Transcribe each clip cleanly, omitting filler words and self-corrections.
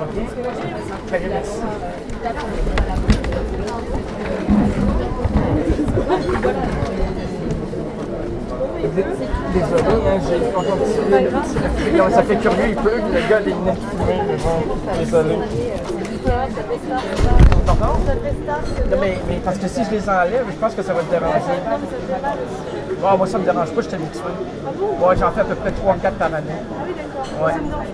Ok. Très bien, merci. Désolé, hein, j'ai encore un petit peu. Non, ça fait curieux, il peut. Le gars, les lunettes fumées, mais bon, désolé. Pardon? Non, mais parce que si je les enlève, je pense que ça va te déranger. Bon, moi, ça me dérange pas, je suis habitué. Ouais, j'en fais à peu près 3 ou 4 par année. Ouais.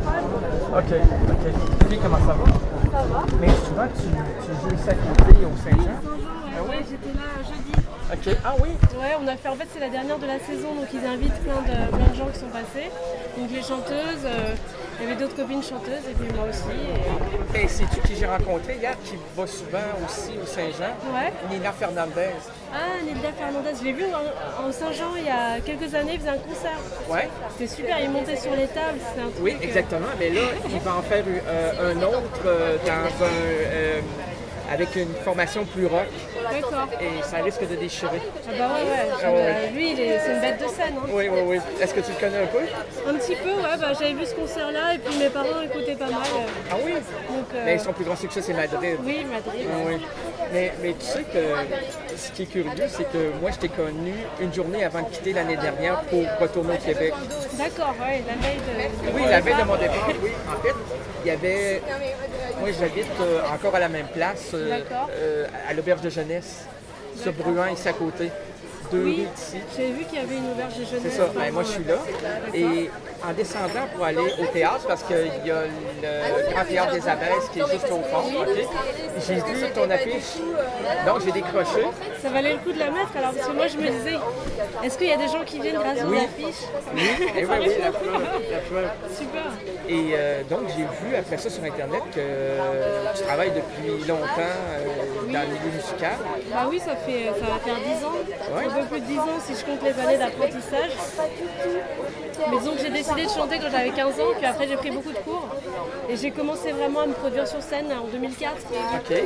Ok. Puis, comment ça va? Ça va. Mais souvent, tu joues ici à côté au Saint-Jean? Oui, j'étais là jeudi. Ok. Ah oui? Ouais, on a fait, en fait, c'est la dernière de la saison, donc ils invitent plein de gens qui sont passés. Donc les chanteuses, il y avait d'autres copines chanteuses, et puis moi aussi. Et c'est-tu qui j'ai rencontré hier, qui va souvent aussi au Saint-Jean? Ouais. Nina Fernandez. Ah, Nilda Fernandez, je l'ai vu en Saint-Jean il y a quelques années, il faisait un concert. Ouais. C'était super, il montait sur les tables, c'était un truc. Oui, exactement. Mais là, il va en faire un autre dans avec une formation plus rock. D'accord. Et ça risque de déchirer. Ah bah ouais. Lui, c'est une bête de scène. Hein. Oui. Est-ce que tu le connais un peu? Un petit peu, ouais. Bah, j'avais vu ce concert-là et puis mes parents écoutaient pas mal. Ah oui? Donc, Mais son plus grand succès, c'est Madrid. Oui, Madrid. Ah oui. Mais tu sais que ce qui est curieux, c'est que moi, je t'ai connu une journée avant de quitter l'année dernière pour retourner au Québec. D'accord, ouais, la veille de Oui, la veille de mon départ, oui. En fait, il y avait... Moi, j'habite encore à la même place, à l'auberge de jeunesse, sur Bruant, ici à côté. 2 rues d'ici. J'ai vu qu'il y avait une auberge de jeunesse. C'est ça. Ben, moi, je suis là. Et en descendant pour aller au théâtre, parce qu'il y a le Grand Théâtre des Abbesses qui est juste au fond, okay? J'ai vu ton affiche, donc j'ai décroché. Ça valait le coup de la mettre, alors, parce que moi, je me disais, est-ce qu'il y a des gens qui viennent grâce à l'affiche? Oui, et oui, la preuve. Super. Et donc, j'ai vu après ça sur Internet que tu travailles depuis longtemps dans le milieu musical. Bah oui, ça va faire 10 ans. Ouais. Un peu plus de 10 ans si je compte les années d'apprentissage. Mais disons que j'ai décidé de chanter quand j'avais 15 ans, puis après j'ai pris beaucoup de cours. Et j'ai commencé vraiment à me produire sur scène en 2004. OK. 2003-2004.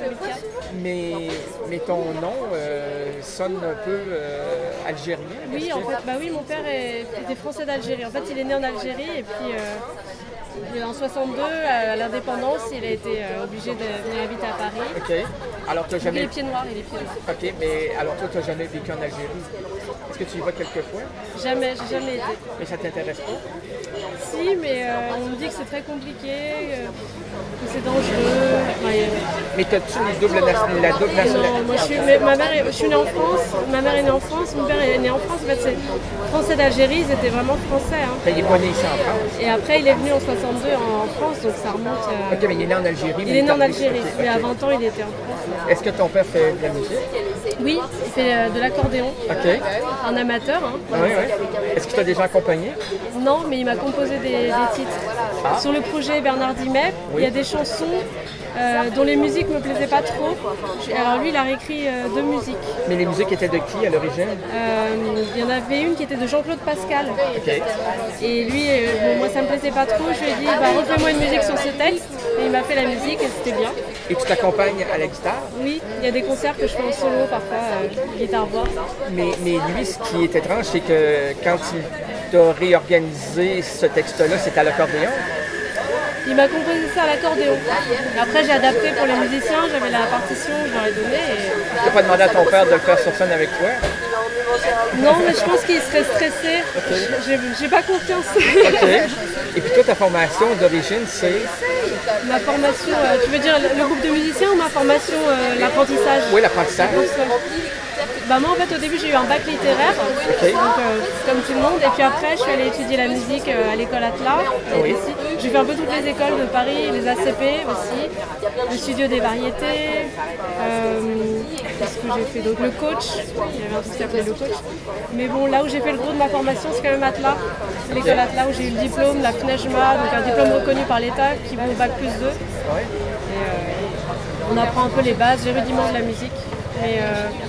Mais ton nom sonne un peu algérien. Oui, en fait, bah oui, mon père était français d'Algérie. En fait, il est né en Algérie et puis en 62, à l'indépendance, il a été obligé de venir habiter à Paris. OK. Alors, tu n'as jamais... Il a les pieds noirs, OK, mais alors toi, tu n'as jamais vécu en Algérie. Est-ce que tu y vas quelquefois? Jamais, j'ai jamais été. Mais ça t'intéresse pas? Si, mais on me dit que c'est très compliqué, que c'est dangereux. Mais as-tu la double nationalité? Non, moi je suis née en France, ma mère est née en France, mon père est né en France. En fait, c'est français d'Algérie, ils étaient vraiment français. Hein. Il est pas né ici en France? Et après, il est venu en 62 en France, donc ça remonte. OK, mais il est né en Algérie. Il est né en Algérie, okay, mais à 20 ans, il était en France. Est-ce que ton père fait de la musique? Oui, il fait de l'accordéon. OK. Un amateur. Hein. Oui. Est-ce que tu as déjà accompagné? Non, mais il m'a composé des titres. Ah. Sur le projet Bernard Dimet, il y a des chansons dont les musiques ne me plaisaient pas trop. Alors lui, il a réécrit 2 musiques. Mais les musiques étaient de qui à l'origine? Il y en avait une qui était de Jean-Claude Pascal. Okay. Et lui, moi ça me plaisait pas trop. Je lui ai dit, refais-moi une musique sur ce texte. Et il m'a fait la musique et c'était bien. Et tu t'accompagnes à la guitare? Oui, il y a des concerts que je fais en solo parfois, guitare-voix. Mais lui, ce qui est étrange, c'est que quand tu as réorganisé ce texte-là, c'était à l'accordéon? Il m'a composé ça à l'accordéon. Après, j'ai adapté pour les musiciens, j'avais la partition, je leur ai donné. Tu n'as pas demandé à ton père de le faire sur scène avec toi? Non, mais je pense qu'il serait stressé. Okay. J'ai pas confiance. OK. Et puis toi, ta formation d'origine, c'est? Ma formation, tu veux dire le groupe de musiciens ou ma formation, l'apprentissage? Oui, l'apprentissage. Bah moi en fait au début j'ai eu un bac littéraire, okay. Donc, comme tout le monde, et puis après je suis allée étudier la musique à l'école Atlas. Oui. J'ai fait un peu toutes les écoles de Paris, les ACP aussi, le studio des variétés, qu'est-ce que j'ai fait d'autre, le coach, il y avait un truc qui s'appelait le coach. Mais bon, là où j'ai fait le gros de ma formation c'est quand même Atlas, l'école Atlas où j'ai eu le diplôme, la FNEJMA, donc un diplôme reconnu par l'État qui vaut bac plus 2. Oui. Et on apprend un peu les bases, les rudiments de la musique. Mais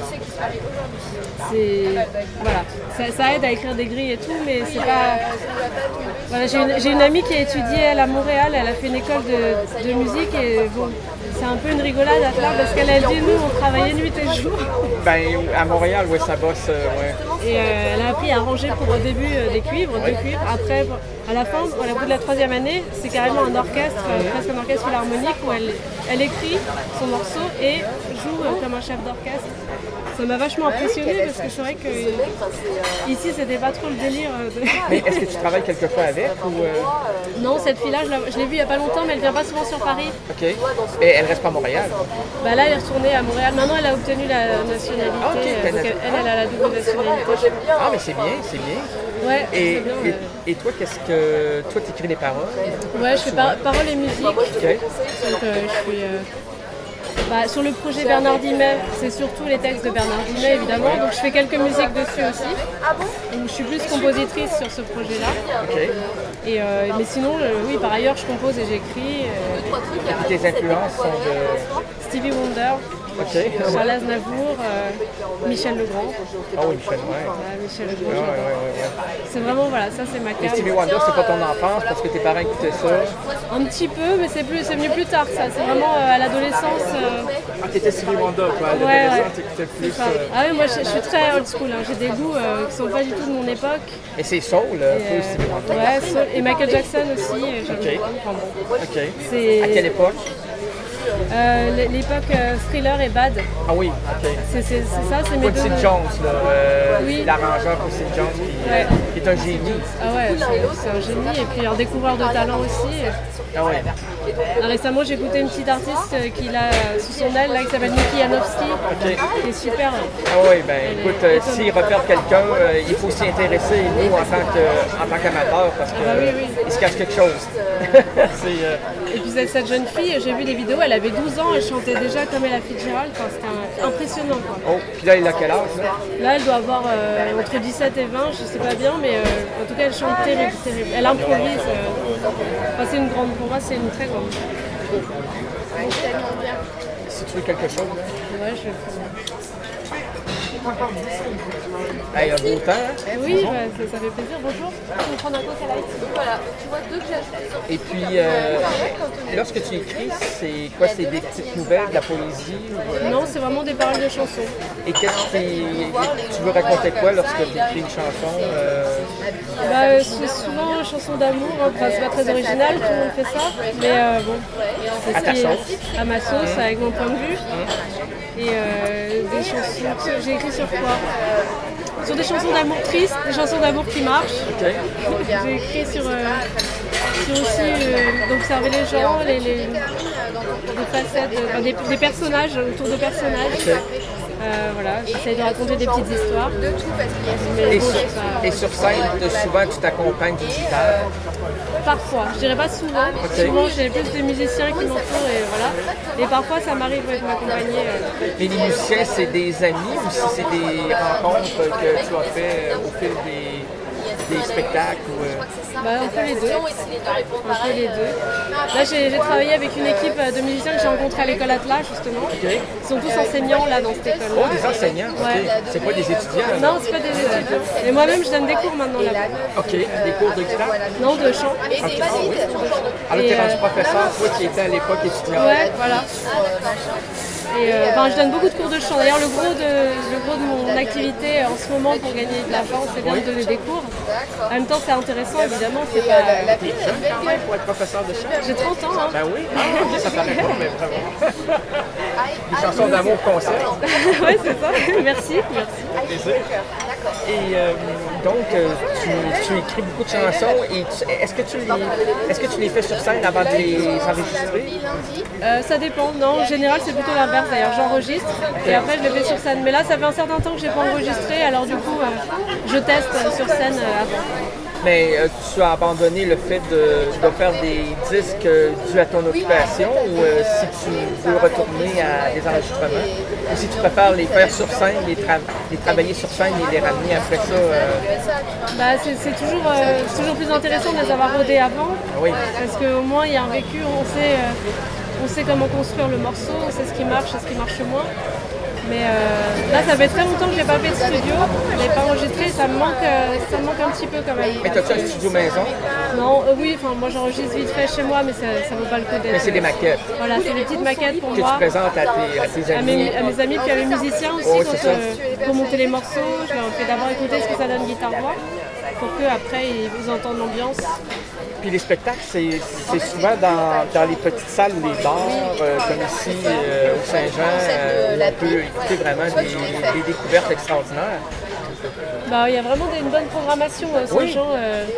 voilà, ça aide à écrire des grilles et tout, mais c'est pas. Voilà, j'ai une amie qui a étudié à Montréal, elle a fait une école de musique et bon, c'est un peu une rigolade à faire parce qu'elle a dit nous on travaillait nuit et jour. Ben, à Montréal, oui, ça bosse, ouais. Et elle a appris à ranger pour au début des cuivres, deux cuivres. Après, à la fin, au bout de la 3e année, c'est carrément un orchestre, presque un orchestre philharmonique où elle écrit son morceau et joue comme un chef d'orchestre. Ça m'a vachement impressionnée parce que c'est vrai que ici c'était pas trop le délire. Mais est-ce que tu travailles quelquefois avec ou Non, cette fille-là, je l'ai vue il y a pas longtemps, mais elle vient pas souvent sur Paris. OK. Et elle reste pas à Montréal? Bah là, elle est retournée à Montréal. Maintenant, elle a obtenu la nationalité. Ah, OK. Donc elle a la double nationalité. Ah, mais c'est bien, c'est bien. Ouais, Et, c'est bien. et toi, qu'est-ce que... Toi, tu écris des paroles? Ouais, je fais paroles et musique. Donc OK. je suis... sur le projet Bernard Dimet, c'est surtout les textes de Bernard Dimet évidemment, donc je fais quelques musiques dessus aussi. Donc je suis plus compositrice sur ce projet-là. OK. Et, mais sinon, oui, par ailleurs, je compose et j'écris. Et puis tes influences sont de... Stevie Wonder, OK. Charles Aznavour, Michel Legrand. Ah oui, Michel, ouais. Voilà, Michel Legrand. Ouais. C'est vraiment, voilà, ça c'est ma Et carte. Stevie Wonder, c'est pas ton enfance parce que tes parents écoutaient ça? Un petit peu, mais c'est venu plus tard ça. C'est vraiment à l'adolescence. Ah, t'étais Stevie Wonder, toi. À Ouais, l'adolescence, ouais. t'écoutais plus... Ah oui, moi je suis très old school, hein. J'ai des goûts qui sont pas du tout de mon époque. Et c'est soul, un peu, Stevie Wonder. Ouais, soul. Et Michael Jackson aussi. J'aime OK. beaucoup. Enfin, bon. OK. C'est- À quelle époque? L'époque Thriller et Bad. Ah oui, OK. C'est ça, c'est mes deux. Quincy Jones, là, Oui. l'arrangeur Quincy Jones, Ouais. qui est un génie. Ah ouais, c'est un génie et puis un découvreur de talent aussi. Ah ouais. Récemment, j'ai écouté une petite artiste qu'il a sous son aile, là, qui s'appelle Niki Janowski, qui est super. Ah oui, ben écoute, s'il repère quelqu'un, il faut s'y intéresser, nous, en tant qu'amateurs, parce que Ah bah oui. il se cache quelque chose. C'est, Et puis cette jeune fille, j'ai vu des vidéos, elle avait 12 ans, elle chantait déjà comme Ella Fitzgerald, enfin, c'était impressionnant quoi. Oh, puis là, il a quel âge, là? Là, elle doit avoir entre 17 et 20, je sais pas bien, mais en tout cas, elle chante terrible, terrible. Elle improvise. Enfin, c'est une grande, pour moi, c'est une très grande. Si tu veux quelque chose, là. Ouais, je vais prendre. Hey, un beau temps, hein? Oui, bah, ça fait plaisir. Bonjour. Je vais prendre un coca light. Voilà, tu vois deux que j'achète. Et puis, lorsque tu écris, c'est quoi? C'est des petites nouvelles, de la poésie? Ou, Non, c'est vraiment des paroles de chansons. Et tu veux raconter quoi lorsque tu écris une chanson? C'est souvent une chanson d'amour, hein. Enfin, c'est pas très original, tout le monde fait ça. Mais bon, c'est À ta ce qui est sauce. à ma sauce, avec mon point de vue. Et des chansons, j'ai écrit sur quoi? Sur des chansons d'amour tristes, des chansons d'amour qui marchent. OK. J'ai écrit sur aussi d'observer les gens, des facettes, des personnages, autour de personnages. Voilà, j'essaie de raconter des petites histoires. Mais Et bon, sur, c'est pas- et sur scène, souvent, tu t'accompagnes d'une guitare. Parfois, je dirais pas souvent. Souvent, j'ai plus des musiciens qui m'entourent et voilà. Et parfois, ça m'arrive de m'accompagner. Mais les musiciens, c'est des amis ou si c'est des rencontres que tu as fait au fil des spectacles? Un peu les deux. Un peu les deux. Là, j'ai travaillé avec une équipe de musiciens que j'ai rencontrés à l'école Atlas, justement. Ils sont tous enseignants là dans cette école-là. Oh, des enseignants? OK. Ouais. C'est pas des étudiants? Non, c'est pas des étudiants. Et moi-même, je donne des cours maintenant là-bas. OK. Des cours de guitare? Non, de chant. Alors, tu es Et, rendu professeur, toi qui étais à l'époque étudiant. Ouais, voilà. Et je donne beaucoup de cours de chant. D'ailleurs, le gros de mon activité en ce moment pour gagner de l'argent, c'est bien de donner des cours. En même temps, c'est intéressant, évidemment. C'est pas... T'es jeune quand même pour être professeur de chant? J'ai 30 ans. Hein. Ben oui. Ah, OK, ça paraît pas, mais vraiment. Des chansons d'amour concert. Ouais, c'est ça. Merci. Plaisir. Et donc, tu écris beaucoup de chansons et est-ce que tu les fais sur scène avant de les enregistrer? Ça dépend. Non, en général, c'est plutôt l'inverse. D'ailleurs, j'enregistre et après, je les fais sur scène. Mais là, ça fait un certain temps que je n'ai pas enregistré. Alors, du coup, je teste sur scène avant. Mais tu as abandonné le fait de faire des disques dus à ton occupation ou si tu veux retourner à des enregistrements ou si tu préfères les faire sur scène, les travailler sur scène et les ramener après ça? C'est toujours plus intéressant de les avoir rodés avant. Oui. Parce qu'au moins, il y a un vécu, on sait comment construire le morceau, on sait ce qui marche et ce qui marche moins. Mais là, ça fait très longtemps que j'ai pas fait de studio, je l'ai pas enregistré, ça me manque un petit peu quand même. Mais t'as-tu un studio maison? Non, oui, moi j'enregistre vite fait chez moi, mais ça vaut pas le coup d'être. Mais c'est des maquettes. Voilà, c'est des petites maquettes pour que moi. tu présentes à tes amis. À mes amis, puis à mes musiciens aussi, pour monter les morceaux. Je leur fais d'abord écouter ce que ça donne guitare-voix, pour qu'après ils entendent l'ambiance. Puis les spectacles, c'est souvent dans les petites salles ou les bars, comme ici au Saint-Jean, où on peut écouter vraiment des découvertes extraordinaires. Il y a vraiment une bonne programmation à Saint-Jean.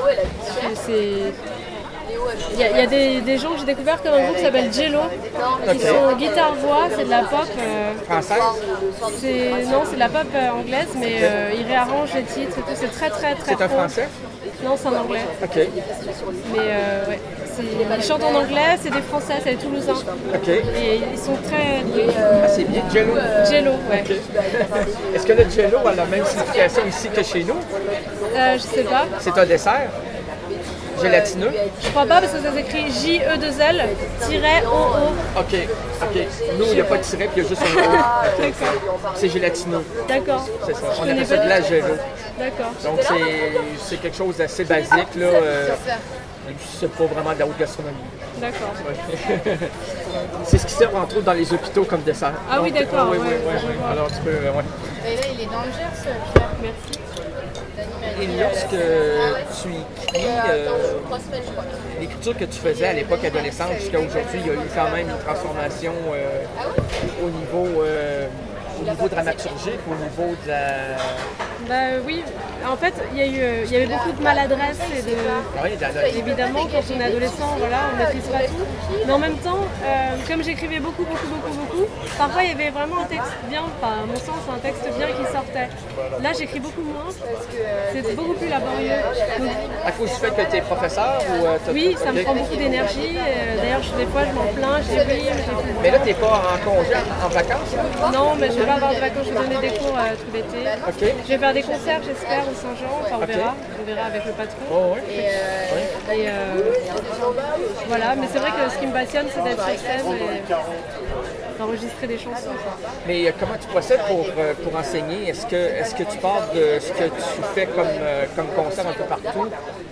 Il y a des gens que j'ai découverts comme un groupe qui s'appelle Jello, qui sont guitare-voix, c'est de la pop. Française? Non, c'est de la pop anglaise, mais ils réarrangent les titres et tout, c'est très très très C'est un français? Non, c'est en anglais. OK. Mais ouais, ils chantent en anglais, c'est des Français, c'est des Toulousains. OK. Et ils sont très... c'est bien, Jello? Jello, ouais. Okay. Est-ce que le Jello a la même signification ici que chez nous? Je sais pas. C'est un dessert? Gélatineux? Je crois pas parce que ça s'écrit J-E-2-L -O-O. OK. Nous, il n'y a pas de tiret, puis il y a juste un O. C'est gélatineux. D'accord. C'est ça. On appelle ça de la Jello. D'accord. Donc, c'est quelque chose d'assez basique, là. C'est pas vraiment de la haute gastronomie. D'accord. Ouais. C'est ce qui sert, entre autres, dans les hôpitaux comme dessert. Ah oui, d'accord. Oui. Alors, tu peux... Et là, il est dans le Gers, Pierre. Merci. Et lorsque tu écris, l'écriture que tu faisais à l'époque adolescente jusqu'à aujourd'hui, il y a eu quand même une transformation au niveau dramaturgique, au niveau de la... Oui, en fait, il y avait beaucoup de maladresse et de... Oui, évidemment, quand on est adolescent, voilà, on ne maîtrise pas tout. Mais en même temps, comme j'écrivais beaucoup, parfois il y avait vraiment un texte bien, enfin, à mon sens, un texte bien qui sortait. Là, j'écris beaucoup moins, c'est beaucoup plus laborieux. Donc, à cause du fait que tu es professeur ou oui, ça me prend beaucoup d'énergie. D'ailleurs, des fois, je m'en plains, je dis oui, mais là, tu n'es pas en congé, en vacances? Non, mais je vais pas avoir de vacances, je vais donner des cours tout l'été. Okay. Je vais faire des concerts, j'espère, au Saint-Jean. Enfin, on verra avec le patron. Oh, oui. Et voilà, mais c'est vrai que ce qui me passionne, c'est d'être sur scène et d'enregistrer des chansons. Mais comment tu procèdes pour enseigner? Est-ce que tu pars de ce que tu fais comme concert un peu partout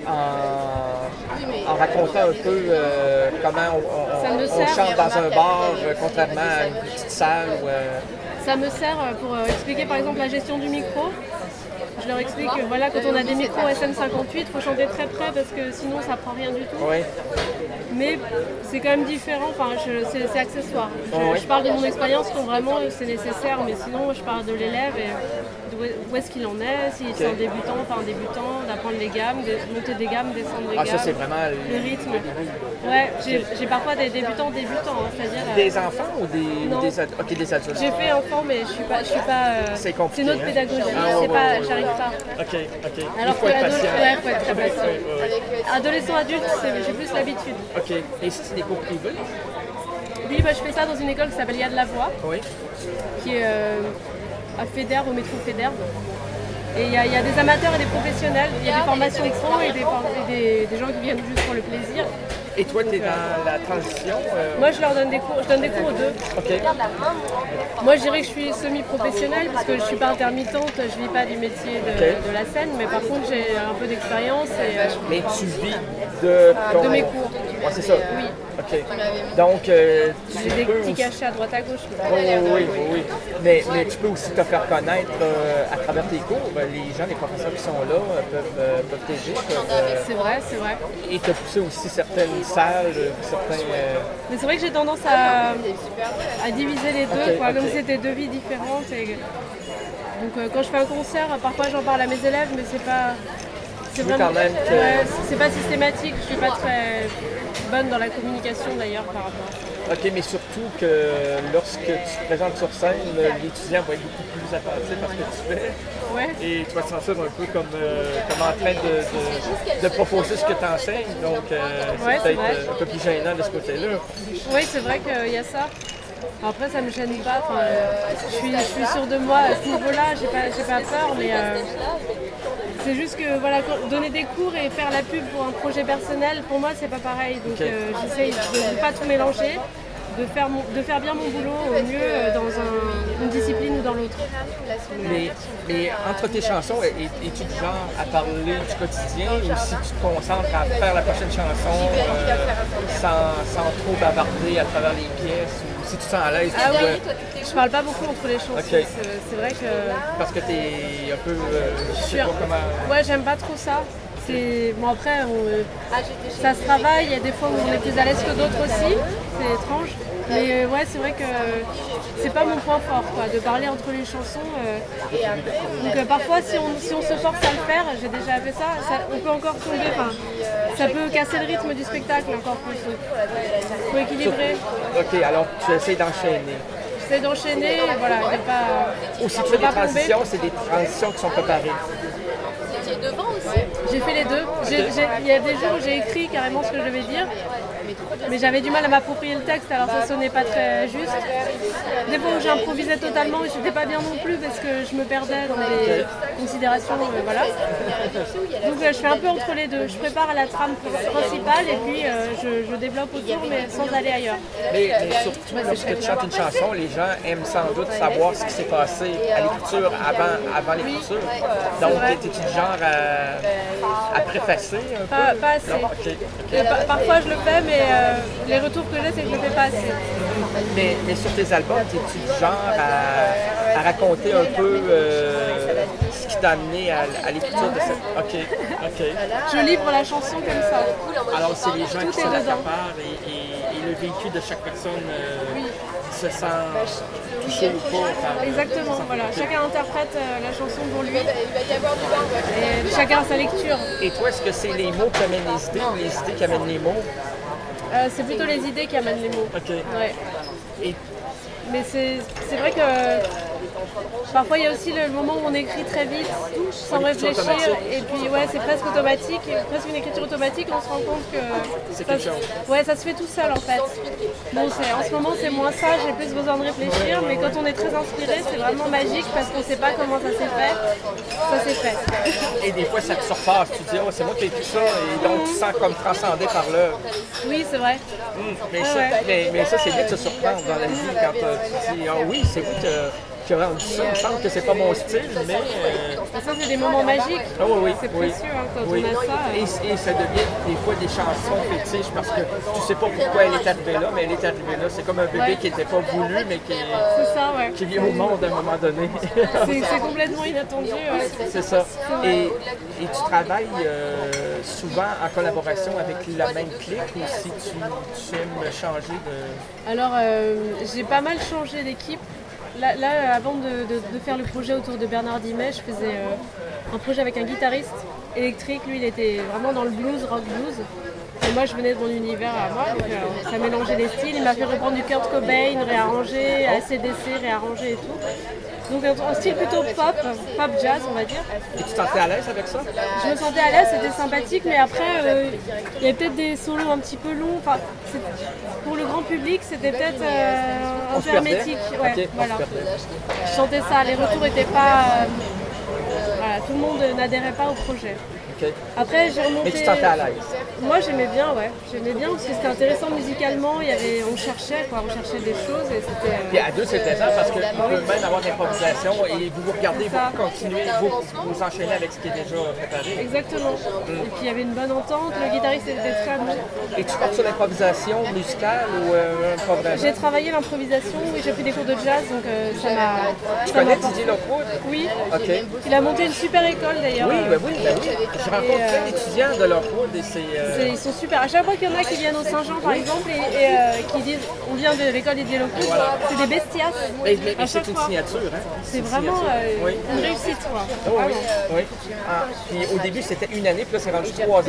en racontant un peu comment on chante dans un bar, contrairement à une petite salle? Ça me sert pour expliquer par exemple la gestion du micro. Je leur explique que voilà, quand on a des micros SM58, il faut chanter très près parce que sinon ça prend rien du tout. Oui. Mais c'est quand même différent, enfin, c'est accessoire. Je parle de mon expérience quand vraiment c'est nécessaire, mais sinon je parle de l'élève et où est-ce qu'il en est, s'il est un débutant, pas un débutant, d'apprendre les gammes, monter des gammes, descendre des gammes. Ça c'est vraiment le rythme. Ouais, j'ai parfois des débutants, c'est-à-dire... Des enfants ou des adultes? Ok, des adultes. J'ai fait enfant, mais je suis pas c'est compliqué. C'est notre pédagogie, j'arrive pas. Ok. Alors il faut être patient. Faut être très patient. Adolescent, adulte, j'ai plus l'habitude. Ok. Et c'est des cours privés? Oui, je fais ça dans une école qui s'appelle Y'a de la Voix, qui est à Fédère, au métro Fédère. Et il y a des amateurs et des professionnels, il y a des formations pro et des gens qui viennent juste pour le plaisir. Et toi, tu es dans la transition? Moi, je leur donne des cours, aux deux. Ok. Moi, je dirais que je suis semi-professionnelle parce que je ne suis pas intermittente, je ne vis pas du métier de la scène, mais par contre, j'ai un peu d'expérience. Mais tu vis de mes cours. Ouais, c'est ça? Oui. Ok. Donc, j'ai des petits cachets à droite à gauche. Oui. Mais tu peux aussi te faire connaître à travers tes cours. Les professeurs qui sont là peuvent t'aider. C'est vrai. Et te pousser aussi certaines salles, certains... Mais c'est vrai que j'ai tendance à diviser les deux, comme si c'était deux vies différentes. Donc quand je fais un concert, parfois j'en parle à mes élèves, mais c'est pas... C'est vraiment... c'est pas systématique, je suis pas très bonne dans la communication d'ailleurs par rapport à ça. Ok, mais surtout que lorsque tu te présentes sur scène, l'étudiant va être beaucoup plus attentif à ce que tu fais. Ouais. Et tu vas te sentir un peu comme en train de proposer ce que tu enseignes. Donc c'est peut-être un peu plus gênant de ce côté-là. Oui, c'est vrai qu'il y a ça. Après, ça me gêne pas. Je suis sûre de moi à ce niveau-là, j'ai pas peur, mais c'est juste que donner des cours et faire la pub pour un projet personnel, pour moi, c'est pas pareil. Donc j'essaye de ne pas tout mélanger. de faire bien mon boulot au mieux dans une discipline ou dans l'autre. Mais entre tes chansons, es-tu du genre à parler du quotidien ou si tu te concentres à faire la prochaine chanson sans trop bavarder à travers les pièces ou si tu te sens à l'aise? Ah oui, je parle pas beaucoup entre les chansons. Okay. C'est vrai que... Parce que t'es un peu... je sais pas comment... Ouais, j'aime pas trop ça. Bon après, ça se travaille, il y a des fois où on est plus à l'aise que d'autres aussi, c'est étrange. Mais ouais, c'est vrai que c'est pas mon point fort, quoi, de parler entre les chansons. Donc parfois, si on se force à le faire, j'ai déjà fait ça, on peut encore tomber, ça peut casser le rythme du spectacle encore plus. Il faut équilibrer. Ok, alors tu essaies d'enchaîner. J'essaie d'enchaîner, voilà, il n'y a pas... Ou si tu fais des transitions, c'est des transitions qui sont préparées. J'ai fait les deux. Il y a des jours où j'ai écrit carrément ce que je devais dire, mais j'avais du mal à m'approprier le texte, alors ça sonnait pas très juste. Des fois où j'improvisais totalement et c'était pas bien non plus parce que je me perdais dans des considérations, voilà. Donc je fais un peu entre les deux. Je prépare la trame principale et puis je développe autour, mais sans aller ailleurs. Mais surtout, lorsque tu chantes une chanson, les gens aiment sans doute savoir ce qui s'est passé à l'écriture, avant l'écriture. Donc, es-tu du genre à préfacer un peu? Pas assez. Non? Okay. Parfois je le fais, mais les retours que j'ai, c'est que je le fais pas assez. Mais sur tes albums, es-tu du genre à raconter un peu ce qui t'a amené à l'écriture de cette... OK. Je livre la chanson comme ça. Alors, c'est les gens Tout qui est se la dedans. préparent et le vécu de chaque personne se sent touché ou pas. Exactement, voilà. Chacun interprète la chanson pour lui. Et chacun a sa lecture. Et toi, est-ce que c'est les mots qui amènent les idées ou les idées qui amènent les mots? C'est plutôt les idées qui amènent les mots. OK. Ouais. Et Mais c'est vrai que parfois il y a aussi le moment où on écrit très vite, sans réfléchir, et puis ouais, c'est presque automatique, presque une écriture automatique, on se rend compte que c'est quelque chose. Ouais, ça se fait tout seul en fait. Bon, en ce moment c'est moins ça, j'ai plus besoin de réfléchir, mais quand on est très inspiré, c'est vraiment magique parce qu'on ne sait pas comment ça s'est fait. Ça s'est fait. Et des fois ça te surpasse, tu te dis, oh, c'est moi qui ai écrit ça, et donc tu sens comme transcendé par l'œuvre. Oui, c'est vrai. Mais ça, c'est bien de se surprendre dans la vie quand tu dis, ah oui, c'est vous qui a rendu ça. Il me semble que c'est pas mon style, mais... Ça, c'est des moments magiques. Oh, oui, c'est précieux quand on a ça. Et ça devient des fois des chansons fétiches parce que tu sais pas pourquoi elle est arrivée là, mais elle est arrivée là. C'est comme un bébé qui n'était pas voulu, mais qui vient au monde à un moment donné. c'est complètement inattendu. C'est ça. Et tu travailles souvent en collaboration avec la même clique ou si tu aimes changer de... Alors, j'ai pas mal changé d'équipe. Là, avant de faire le projet autour de Bernard Dimet, je faisais un projet avec un guitariste électrique. Lui, il était vraiment dans le blues, rock blues. Et moi, je venais de mon univers à moi. Donc, ça mélangeait les styles. Il m'a fait reprendre du Kurt Cobain, réarranger, AC/DC, réarranger et tout. Donc un style plutôt pop jazz, on va dire. Et tu te sentais à l'aise avec ça? Je me sentais à l'aise, c'était sympathique, mais après, il y avait peut-être des solos un petit peu longs. Enfin, pour le grand public, c'était peut-être un peu hermétique. Ouais, okay, voilà. Je chantais ça, les retours n'étaient pas... voilà, tout le monde n'adhérait pas au projet. Okay. Après, j'ai remonté... Mais tu te sentais à l'aise? Moi, j'aimais bien, ouais. J'aimais bien parce que c'était intéressant musicalement. On cherchait des choses et c'était... Puis à deux, c'est plaisant parce que peut même avoir des improvisations et vous regardez, vous continuez, vous enchaînez avec ce qui est déjà préparé. Exactement. Et puis il y avait une bonne entente. Le guitariste était très bon. Et tu portes sur l'improvisation musicale ou pas vraiment? J'ai travaillé l'improvisation, oui, j'ai pris des cours de jazz, donc ça m'a... Tu connais Didier Lockwood? Oui. OK. Il a monté une super école d'ailleurs. Oui. Je rencontre plein d'étudiants de Lockwood et ils sont super. À chaque fois qu'il y en a qui viennent au Saint-Jean par exemple et qui disent on vient de l'école Didier Lockwood, c'est des bestias. Mais c'est une signature, hein? C'est vraiment une réussite, quoi. Oh, oui. Ah, puis au début c'était une année, puis là c'est rendu 3 ans.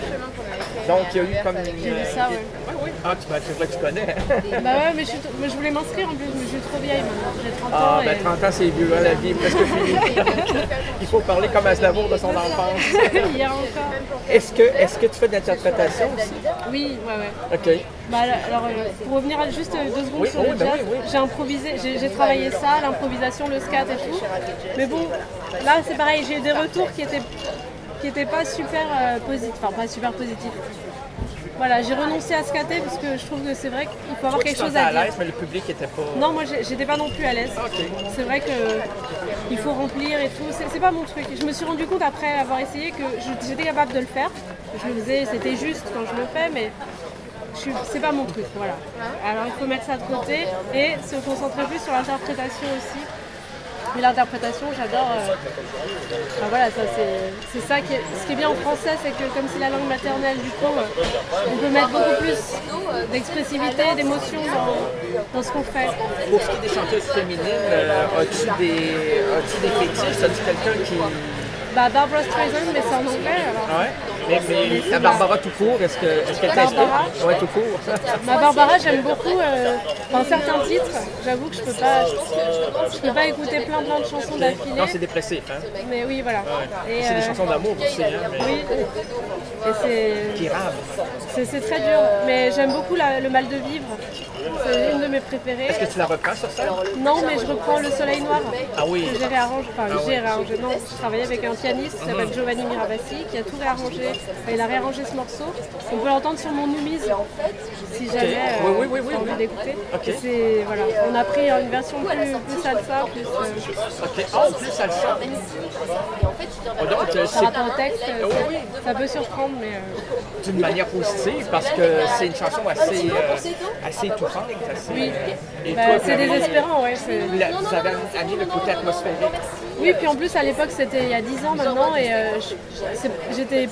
Donc il y a eu comme une... J'ai vu ça, oui. Ah, c'est vrai que tu connais. Bah ouais, mais je voulais m'inscrire en plus, mais je suis trop vieille maintenant. J'ai 30 ans. Ah, ben 30 ans c'est vieux, hein, la vie est presque finie. Il faut parler comme Aznavour de son enfance. Hier encore. Est-ce que tu fais de l'interprétation aussi? Oui, ouais. OK. Bah, alors, pour revenir juste 2 secondes sur le jazz, j'ai improvisé, j'ai travaillé ça, l'improvisation, le scat et tout. Mais bon, là c'est pareil, j'ai eu des retours qui étaient pas super positifs, enfin pas super positifs. voilà, j'ai renoncé à skater parce que je trouve que c'est vrai qu'il faut avoir Toi, tu quelque chose sentais à à dire. l'aise, mais le public était pas... Non, moi j'étais pas non plus à l'aise. Ok. C'est vrai qu'il faut remplir et tout. C'est pas mon truc. Je me suis rendu compte après avoir essayé que j'étais capable de le faire. Je le faisais, c'était juste quand je le fais, mais c'est pas mon truc. Voilà. Alors il faut mettre ça de côté et se concentrer plus sur l'interprétation aussi. Mais l'interprétation, j'adore. Enfin, voilà, ça c'est ça qui est. Ce qui est bien en français, c'est que comme c'est la langue maternelle, du coup, on peut mettre beaucoup plus d'expressivité, d'émotion dans ce qu'on fait. Pour ce qui est des chanteuses féminines, as-tu des fétiches? As-tu quelqu'un qui... Bah, Barbra Streisand, mais c'est en anglais. Alors. Ouais. Mais la Barbara tout court, est-ce qu'elle t'inspire? Barbara? Ouais, tout court. Ma Barbara, j'aime beaucoup dans certains titres. J'avoue que je peux pas écouter plein de chansons d'affilée. Non, c'est dépressif, hein? Mais oui, voilà. Ouais. Et, C'est des chansons d'amour aussi, hein? Mais... Oui. Et qui rament. c'est très dur. Mais j'aime beaucoup le mal de vivre. C'est une de mes préférées. Est-ce que tu la reprends sur scène? Non, mais je reprends Le Soleil Noir. Ah oui. Que j'ai réarrangé. Enfin, Ah j'ai ouais. réarrangé. Non, je travaillais avec un pianiste qui s'appelle Giovanni Miravasi, qui a tout réarrangé. Enfin, il a réarrangé ce morceau. On peut l'entendre sur mon Numise, si jamais Oui, t'as envie d'écouter. Ok. Et c'est, voilà. On a pris une version plus salsa, plus Ok. Ah, en plus, ça le sent. Oh, donc, par c'est rapport au texte. oui. Ça peut surprendre, mais d'une manière positive parce que c'est une chanson assez étouffante. Assez, oui. Et Bah, toi, c'est vraiment, désespérant, ouais. vous avez amené le côté atmosphérique. Oui, puis en plus à l'époque c'était il y a 10 ans maintenant et j'étais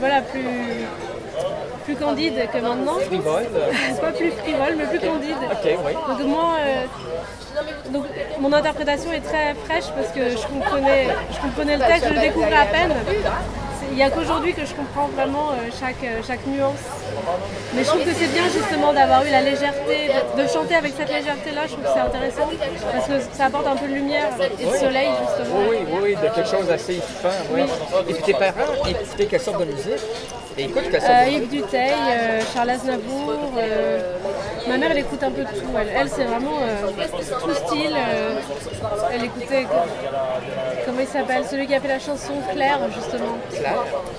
plus candide que maintenant. Frivole. Pas plus frivole, mais plus candide. Ok, oui. Donc moi, mon interprétation est très fraîche parce que je comprenais le texte, je le découvrais à peine. Il n'y a qu'aujourd'hui que je comprends vraiment chaque nuance. Mais je trouve que c'est bien justement d'avoir eu la légèreté, de chanter avec cette légèreté-là, je trouve que c'est intéressant parce que ça apporte un peu de lumière et de soleil justement. Oui, de quelque chose d'assez étouffant. Oui. Et puis tes parents écoutaient quelle sorte de musique? Et écoute quelle sorte de musique? Yves Duteil, Charles Aznavour, ma mère elle écoute un peu de tout, elle c'est vraiment tout style, elle écoutait, comment il s'appelle, celui qui a fait la chanson Claire justement. Claire?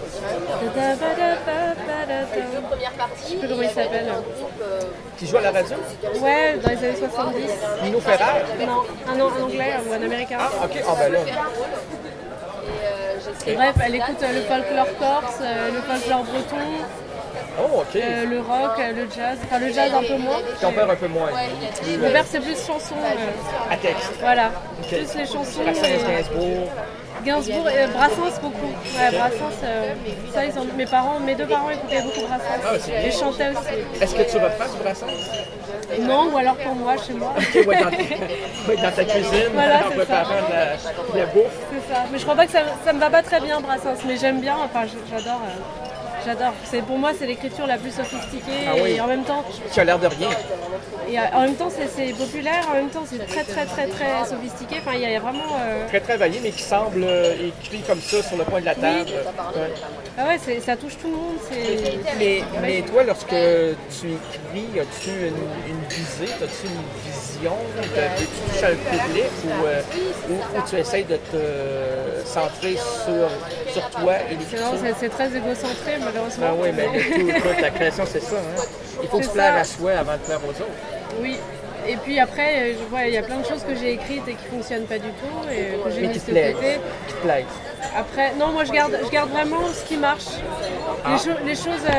Je sais plus comment il s'appelle. Qui joue à la radio? Ouais, dans les années 70. Nino Ferrer? Non, un anglais ou un américain. Ah, ok. Ah, ben là. Et bref, elle écoute le folklore corse, le folklore breton, Oh, ok. le rock, le jazz. Enfin, le jazz un peu moins. Ton père un peu moins. Mon père, c'est plus chansons. À texte. Voilà, Ok. plus les chansons. Brassens, Gainsbourg. Gainsbourg et Brassens beaucoup. Ouais, Brassens, ça, mes deux parents écoutaient beaucoup Brassens. Ah, c'est bien. Et chantaient aussi. Est-ce que tu reprends du Brassens? Non, ou alors pour moi, chez moi. Ouais, dans ta cuisine, Voilà, en c'est préparant la bouffe. C'est ça. Mais je crois pas que ça me va pas très bien Brassens, mais j'aime bien. Enfin, j'adore. J'adore. Pour moi, c'est l'écriture la plus sophistiquée Ah oui. et en même temps, Tu as l'air de rien. c'est populaire. En même temps, c'est très sophistiqué. Enfin, il y a vraiment. Très travaillé, mais qui semble écrit comme ça sur le coin de la table. Ouais. Ah ouais, ça touche tout le monde. Mais toi, lorsque tu écris, as-tu une visée, as-tu une vision? Tu touches à un public ou tu essaies de te centrer sur toi et l'écriture? Non, c'est très égocentré, malheureusement. Ah oui, mais toute la création, c'est ça. Hein? Il faut se C'est plaire ça. à soi avant de plaire aux autres. Oui. Et puis après, je vois, il y a plein de choses que j'ai écrites et qui ne fonctionnent pas du tout et que j'ai Mais mis qui de te plaisent. côté. Qui te plaisent. Après, non, moi je garde vraiment ce qui marche. Ah. Les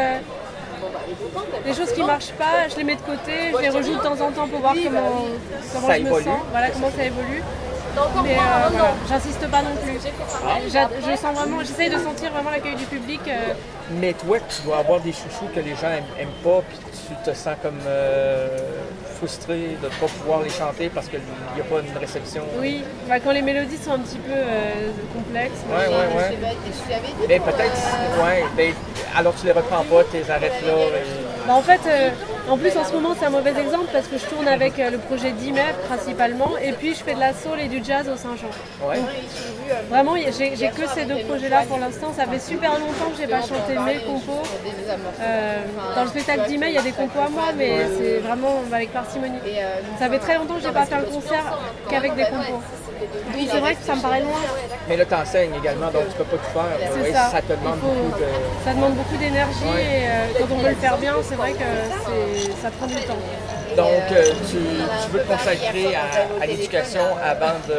choses qui marchent pas, je les mets de côté, je les rejoue de temps en temps pour voir comment Ça je me évolue. sens, voilà comment ça évolue. Mais voilà, j'insiste pas non plus. Je sens vraiment, j'essaye de sentir vraiment l'accueil du public. Mais toi, tu dois avoir des chouchous que les gens aiment pas, puis tu te sens comme frustré de ne pas pouvoir les chanter parce qu'il n'y a pas une réception. Oui, bah, quand les mélodies sont un petit peu complexes. Ouais. Mais peut-être, ouais, alors tu les reprends pas, tes arrêtes là. Bah, en fait, En plus, en ce moment, c'est un mauvais exemple parce que je tourne avec le projet d'Ime principalement, et puis je fais de la soul et du jazz au Saint-Jean. Ouais. Donc, vraiment, j'ai que ces deux projets-là pour l'instant. Ça fait super longtemps que j'ai pas chanté mes compos. Dans le spectacle d'Ime, il y a des compos à moi, mais c'est vraiment avec parcimonie. Ça fait très longtemps que j'ai pas fait un concert qu'avec des compos. Donc c'est vrai que ça me paraît loin. Mais là, tu enseignes également, donc tu peux pas tout faire. C'est Oui, ça. te demande beaucoup de... Ça demande beaucoup d'énergie et quand on veut le faire bien, c'est vrai que ça prend du temps. Donc, tu veux te consacrer à l'éducation avant de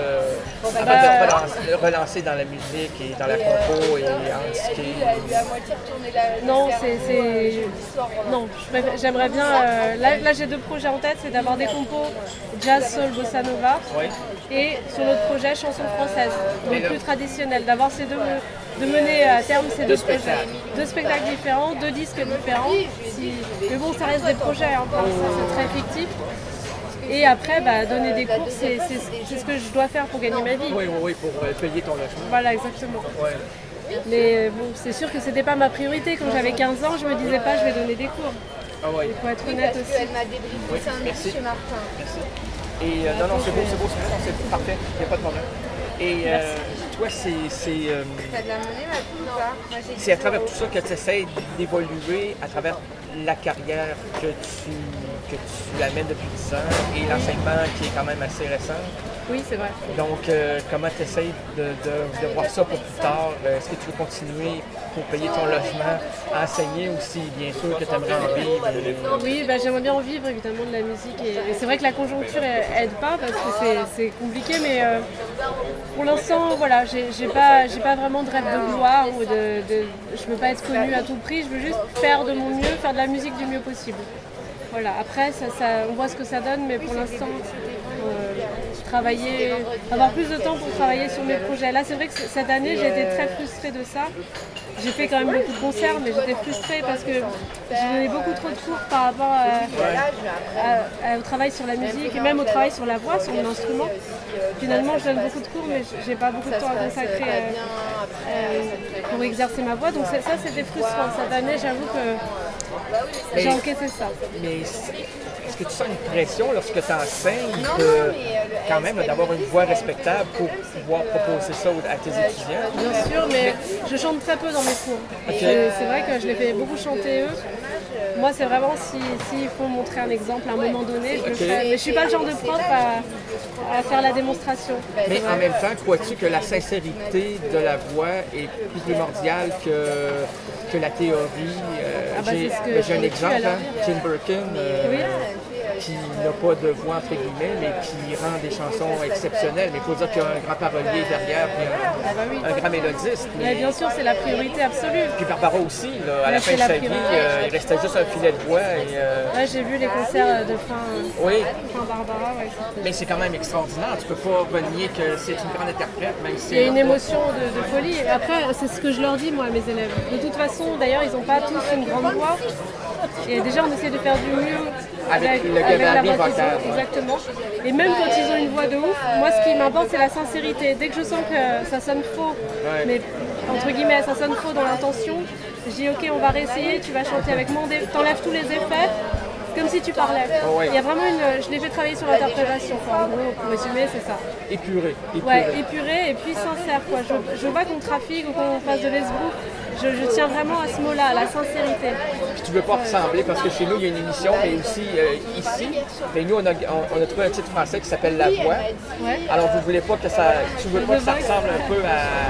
te relancer dans la musique et dans la compo et en ski. Non, non, j'aimerais bien... là, j'ai deux projets en tête, c'est d'avoir des compos jazz, soul, bossa nova. Oui. Et sur l'autre projet, chanson française, donc plus traditionnelle, d'avoir ces deux, de mener à terme ces deux projets. Deux spectacles différents, deux disques différents. Mais bon, ça reste des projets, hein, pour l'instant, c'est très fictif. Et après, donner des cours, c'est ce que je dois faire pour gagner ma vie. Oui, pour payer ton logement. Voilà, exactement. Ouais. Mais bon, c'est sûr que c'était pas ma priorité. Quand j'avais 15 ans, je me disais pas, je vais donner des cours. Ah ouais. Il faut être honnête aussi. Elle m'a débriefé samedi chez Martin. Merci. Et non, c'est beau, c'est parfait, il n'y a pas de problème. Et toi, T'as de la monnaie, ma fille, ou pas? c'est à travers tout ça que tu essaies d'évoluer à travers la carrière que tu amènes depuis 10 ans et l'enseignement qui est quand même assez récent. Oui, c'est vrai. Donc, comment tu essaies de voir ça pour plus tard? Est-ce que tu veux continuer pour payer ton logement, enseigner aussi, bien sûr, que tu aimerais en vivre? Oui, j'aimerais bien en vivre évidemment de la musique. Et c'est vrai que la conjoncture aide pas parce que c'est compliqué, mais pour l'instant, voilà, j'ai pas vraiment de rêve de gloire ou je veux pas être connue à tout prix. Je veux juste faire de mon mieux, faire de la musique du mieux possible. Voilà. Après, on voit ce que ça donne, mais pour l'instant, avoir plus de temps pour travailler sur mes projets. Là, c'est vrai que cette année, j'ai été très frustrée de ça. J'ai fait quand même beaucoup de concerts, mais j'étais frustrée parce que j'ai donné beaucoup trop de cours par rapport au travail sur la musique et même au travail sur la voix, sur mon instrument. Finalement, je donne beaucoup de cours, mais j'ai pas beaucoup de temps à consacrer pour exercer ma voix. Donc ça, c'était frustrant. Cette année, j'avoue que j'ai encaissé ça. Mais est-ce que tu sens une pression lorsque tu enseignes quand même d'avoir une voix respectable pour pouvoir proposer ça à tes étudiants? Bien sûr, mais je chante très peu dans mes cours. Okay. C'est vrai que je les fais beaucoup chanter eux. Moi, c'est vraiment s'il faut montrer un exemple à un moment donné, je le ferai. Mais je ne suis pas le genre de prof à faire la démonstration. Mais en même temps, crois-tu que la sincérité de la voix est plus primordiale que la théorie? J'ai un exemple, Tim Burkin, qui n'a pas de voix entre guillemets, mais qui rend des chansons exceptionnelles. Mais il faut dire qu'il y a un grand parolier derrière, puis un grand mélodiste. Mais bien sûr, c'est la priorité absolue. Puis Barbara aussi, là, à la fin de sa vie, il restait juste un filet de voix. Là, j'ai vu les concerts de fin Barbara. Ouais, mais c'est quand même extraordinaire. Tu peux pas renier que c'est une grande interprète, même si... Il y a une émotion de folie. Après, c'est ce que je leur dis, moi, à mes élèves. De toute façon, d'ailleurs, ils n'ont pas tous une grande voix. Et déjà, on essaie de faire du mieux avec la voix qu'ils ont, exactement. Et même quand ils ont une voix de ouf, moi, ce qui m'importe, c'est la sincérité. Dès que je sens que ça sonne faux, mais entre guillemets, ça sonne faux dans l'intention, je dis ok, on va réessayer, tu vas chanter avec moi, t'enlèves tous les effets, comme si tu parlais. Il y a vraiment je l'ai fait travailler sur l'interprétation, en gros, pour résumer, c'est ça. Épuré. Ouais, épuré et puis sincère, quoi. Je veux pas qu'on trafique ou qu'on fasse de l'esbrouf. Je tiens vraiment à ce mot-là, à la sincérité. Puis tu veux pas ressembler, parce que chez nous, il y a une émission, mais aussi ici, mais nous, on a trouvé un titre français qui s'appelle La Voix. Ouais. Alors, tu veux pas que ça ressemble un peu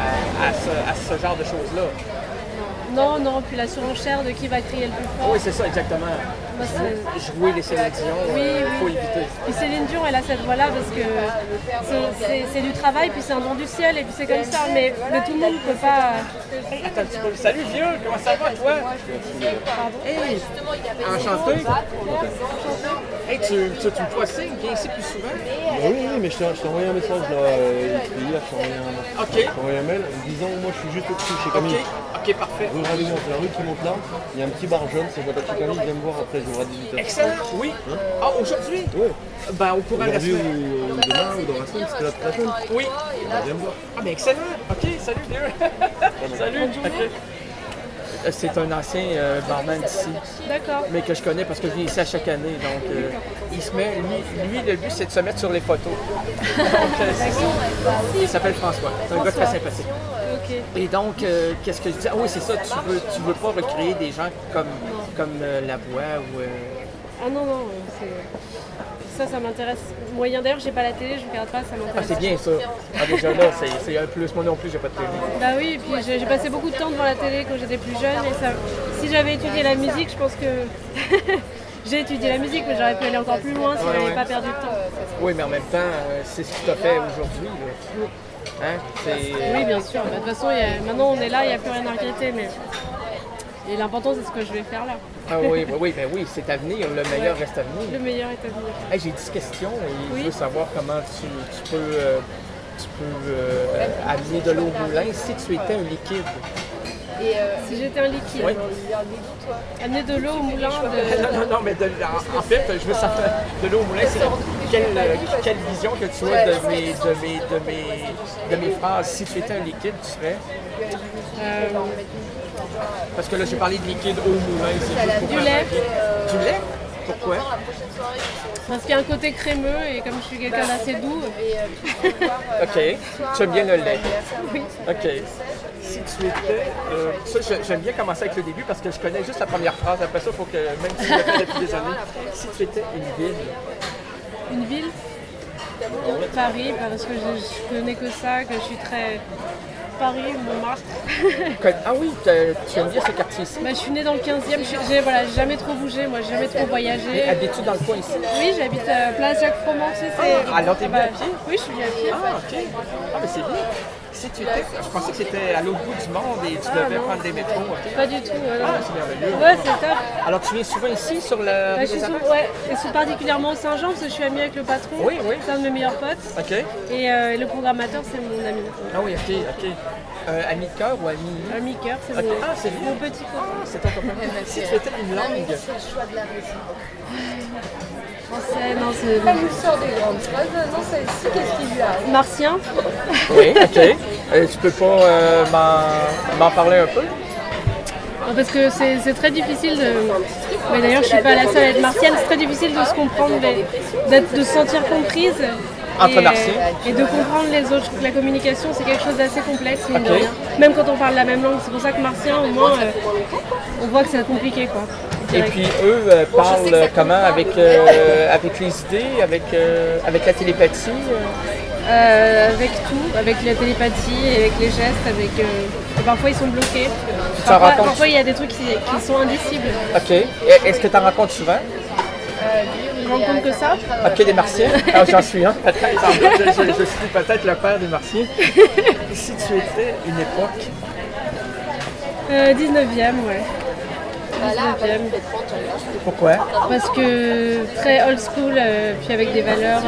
à ce genre de choses-là. Non, puis la surenchère de qui va crier le plus fort. Oui, c'est ça, exactement. Jouer les Céline Dion, il faut éviter. Puis Céline Dion, elle a cette voix-là parce que c'est du travail, puis c'est un don du ciel, et puis c'est comme ça. Mais tout le monde ne peut pas... Attends un petit peu. Salut vieux, comment ça va toi? Pardon? Hey, enchanté. Hey, tu me vois signe, viens ici plus souvent? Oui, mais je t'ai envoyé un message là, hier, je t'ai envoyé un mail disant moi je suis juste au-dessus chez Camille. Ok, parfait. Rue Ravignon, c'est la rue qui monte là, il y a un petit bar jaune, c'est chez Camille, viens me voir après, je à 18h. Excellent, oui. Hein? Ah, aujourd'hui? Oui. Ben, au courant de la aujourd'hui semaine. ou demain ou dans la semaine, c'était la prochaine. Oui. Viens me voir. Ah, mais excellent. Ok, salut vieux. Salut. Ok. c'est un ancien barman d'ici. D'accord. Mais que je connais parce que je viens ici à chaque année. Donc, il se met, lui, le but, c'est de se mettre sur les photos. Donc, il s'appelle François. C'est un gars très sympathique. Ok. Et donc, qu'est-ce que je dis? Ah oui, c'est ça, tu veux pas recréer des gens comme Lavoie ou... Ah non, ça m'intéresse moyen. D'ailleurs, j'ai pas la télé, je regarde pas, ça m'intéresse. Ah, c'est bien ça. Ah, déjà là, c'est un plus. Moi non plus, j'ai pas de télé. Bah oui, et puis j'ai passé beaucoup de temps devant la télé quand j'étais plus jeune. Et ça, si j'avais étudié la musique, je pense que... J'ai étudié la musique, mais j'aurais pu aller encore plus loin si j'avais pas perdu de temps. Oui, mais en même temps, c'est ce que tu as fait aujourd'hui. Hein? Oui, bien sûr. De toute façon, maintenant on est là, il n'y a plus rien à regretter. Mais... Et l'important, c'est ce que je vais faire là. Ah oui, c'est à venir. Le meilleur reste à venir. Le meilleur est à venir. Hey, j'ai 10 questions et je veux savoir comment tu peux amener de l'eau au moulin si tu étais un liquide. Si j'étais un liquide, oui. Amener de l'eau au moulin Non, mais en fait, je veux savoir de l'eau au moulin, c'est quelle vision que tu as de mes phrases. Si tu étais un liquide, tu serais... Parce que là, j'ai parlé de liquide au moulin. C'est du lait. Du lait? Pourquoi? Parce qu'il y a un côté crémeux et comme je suis quelqu'un d'assez doux. OK. Tu aimes bien le lait? Oui. OK. Si tu étais... ça, j'aime bien commencer avec le début parce que je connais juste la première phrase. Après ça, il faut que, même si je l'ai fait depuis des années, si tu étais une ville... Une ville? Paris, parce que je connais que ça, que je suis très... Paris, Montmartre. Ah oui, tu aimes bien ce quartier-ci? Je suis née dans le 15e, j'ai jamais trop bougé, moi j'ai jamais trop voyagé. Mais habites-tu dans le coin ici? Oui, j'habite à Place Jacques Froment, alors t'es venu à pied? Oui, je suis venue à pied. Ah, ok. Ah, mais c'est bien. Si tu étais, je pensais que c'était à l'autre bout du monde et tu devais prendre des métros. Okay. Pas du tout. Ah, c'est merveilleux. Ouais, c'est top. Alors tu viens souvent ici sur la rue des Amances? Ouais, et particulièrement au Saint-Jean parce que je suis amie avec le patron. Oui. C'est un de mes meilleurs potes. OK. Et le programmateur, c'est mon ami. Ah oui, ok. Ami de cœur ou ami? Ami cœur, c'est mon petit copain. C'est ton copain. Si tu étais une langue. Français, non, c'est... Ça nous sort des grandes phrases. Non, celle-ci, qu'est-ce qu'il lui arrive? Martien. Oui, ok. Tu peux pas m'en parler un peu? Parce que c'est très difficile de... Mais d'ailleurs, je suis pas la seule à être martienne. C'est très difficile de se comprendre, de se sentir comprise. Entre martiens. Et de comprendre les autres. Je trouve que la communication, c'est quelque chose d'assez complexe, mine de rien. Même quand on parle la même langue. C'est pour ça que martien, au moins, on voit que c'est compliqué, quoi. Et puis eux parlent comment? Avec les idées, avec la télépathie? Avec tout, avec la télépathie, avec les gestes, et parfois ils sont bloqués. Parfois il y a des trucs qui sont indicibles. OK. Est-ce que tu en rencontres souvent? Je rencontre que ça. OK, des martiens. Alors j'en suis un, peut-être. Je suis peut-être le père des martiens. Si tu étais une époque? 19e, ouais. 19e. Pourquoi? Parce que très old school, puis avec des valeurs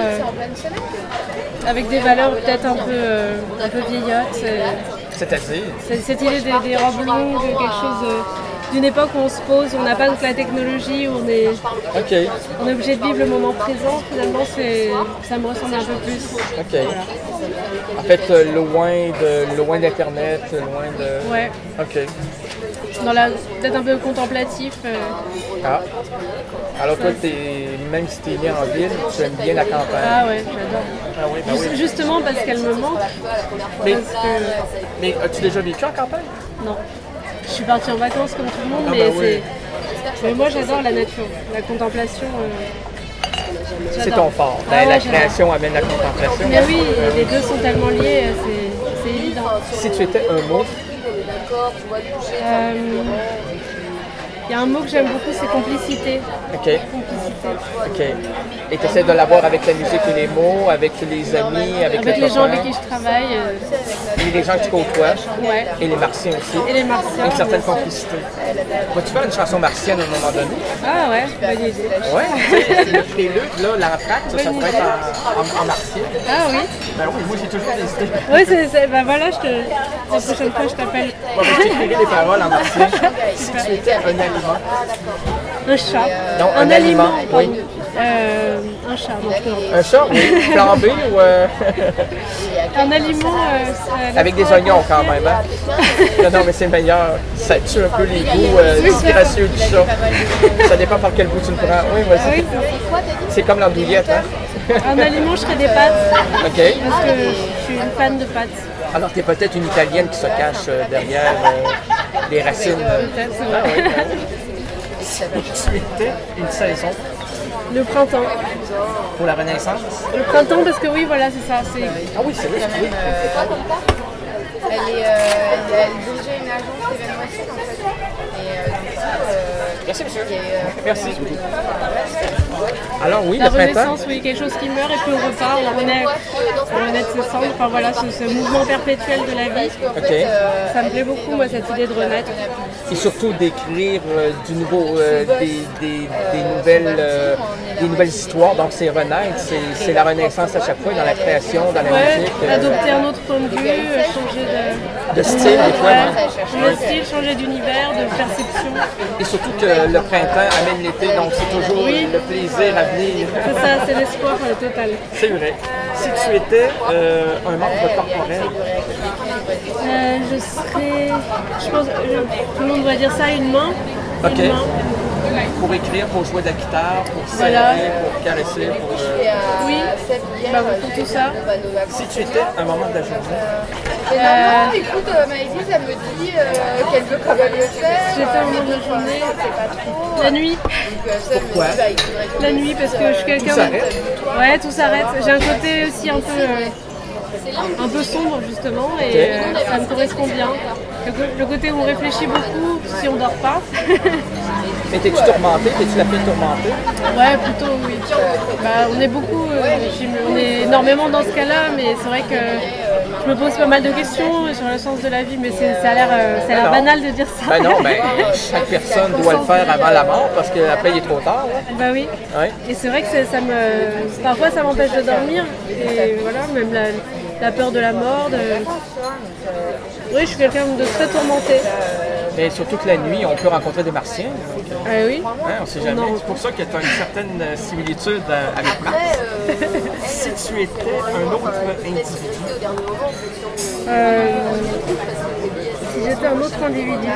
peut-être un peu vieillottes. C'est-à-dire? Cette idée des robes longues, quelque chose d'une époque où on se pose, on n'a pas toute la technologie, où on est obligé de vivre le moment présent. Finalement, ça me ressemble un peu plus. OK. Voilà. En fait, loin d'Internet, loin de... Ouais. OK. Peut-être un peu contemplatif. Ah. Alors toi, même si tu es né en ville, tu aimes bien la campagne. Ah ouais, j'adore. Ah oui, oui. Justement parce qu'elle me manque. Mais as-tu déjà vécu en campagne? Non. Je suis partie en vacances comme tout le monde, mais moi j'adore la nature, la contemplation. C'est ton fort. La création amène la contemplation. Mais oui, les deux sont tellement liés, c'est évident. Si tu étais un mot? Il y a un mot que j'aime beaucoup, c'est complicité. OK. OK. Et tu essaies de l'avoir avec la musique et les mots, avec les amis, avec les gens avec qui je travaille. Et les gens que tu côtoies. Ouais. Et les martiens aussi. Et les martiens. Une certaine complicité. Vas-tu faire une chanson martienne à un moment donné? Ah ouais, bonne idée. Ouais, tu sais, le prélude, là, l'entracte, ça pourrait être en martien. Ah oui? Ben oui, moi j'ai toujours des idées. Oui, ben voilà, la prochaine fois je t'appelle. Bon, ben, je t'écrirai des paroles en martien. Si tu étais un aliment. Un chat. Non, un aliment, oui. Un Un chat, non, je plaisante. Un chat, oui. Flambé ou... Un aliment... avec des oignons quand même, hein? Non, mais c'est meilleur. Ça tue un peu les goûts disgracieux du chat. Ça dépend par quel bout tu le prends. Oui, vas-y. Oui. C'est comme l'andouillette, hein? Un aliment, je ferais des pâtes. OK. Parce que je suis une fan de pâtes. Alors, tu es peut-être une Italienne qui se cache derrière les racines. Peut-être, c'est vrai. Ah, oui. Si tu étais une saison Le printemps. pour la Renaissance? Le printemps, parce que oui, voilà, c'est ça. Ah oui, c'est vrai, oui. Elle dirigeait une agence d'événementiel en fait. Et Merci, monsieur. et, Merci. Alors oui, La le printemps. Renaissance, oui, quelque chose qui meurt et puis on repart, on renaît de ses cendres. Enfin voilà, ce mouvement perpétuel de la vie. OK. Ça me plaît beaucoup, moi, cette idée de renaître. Et surtout d'écrire du nouveau, des nouvelles histoires. Donc c'est renaître, c'est la Renaissance à chaque fois dans la création, dans la Ouais, musique. adopter un autre point de vue, changer De style, des fois. ouais, non? changer de style, changer d'univers, de perception. Et surtout que le printemps amène l'été, donc c'est toujours Oui. le plaisir à venir. C'est ça, c'est l'espoir total. C'est vrai. Si tu étais un membre corporel, Je serais, je pense, tout le monde doit dire ça, une main. OK. Une main. pour écrire, pour jouer de la guitare, pour serrer, Voilà. pour caresser, pour... Oui, bah, pour tout ça. Si tu étais un moment de la journée, Écoute, Maëlys, elle me dit qu'elle veut quand même le faire. J'étais un moment de la journée, la nuit. pourquoi? La nuit, parce que je suis quelqu'un... Tout s'arrête? Ouais, tout s'arrête. J'ai un côté aussi un peu sombre, justement, et ça me correspond bien. Le côté où on réfléchit beaucoup si on dort pas. Mais t'es-tu tourmentée? T'es-tu la fille tourmentée? Ouais, plutôt oui. Bah, on est beaucoup, on est énormément dans ce cas-là, mais c'est vrai que je me pose pas mal de questions sur le sens de la vie, mais ça a l'air banal de dire ça. Ben non, ben chaque personne doit le faire avant la mort parce qu'après il est trop tard. Hein? Bah oui. Ouais. Et c'est vrai que parfois ça m'empêche de dormir, et voilà, même la peur de la mort. Oui, je suis quelqu'un de très tourmenté. Mais surtout que la nuit, on peut rencontrer des martiens. Donc, Oui. hein, on sait jamais. Non. C'est pour ça que tu as une certaine similitude avec Mars. Si tu étais un autre individu, Si j'étais un autre individu,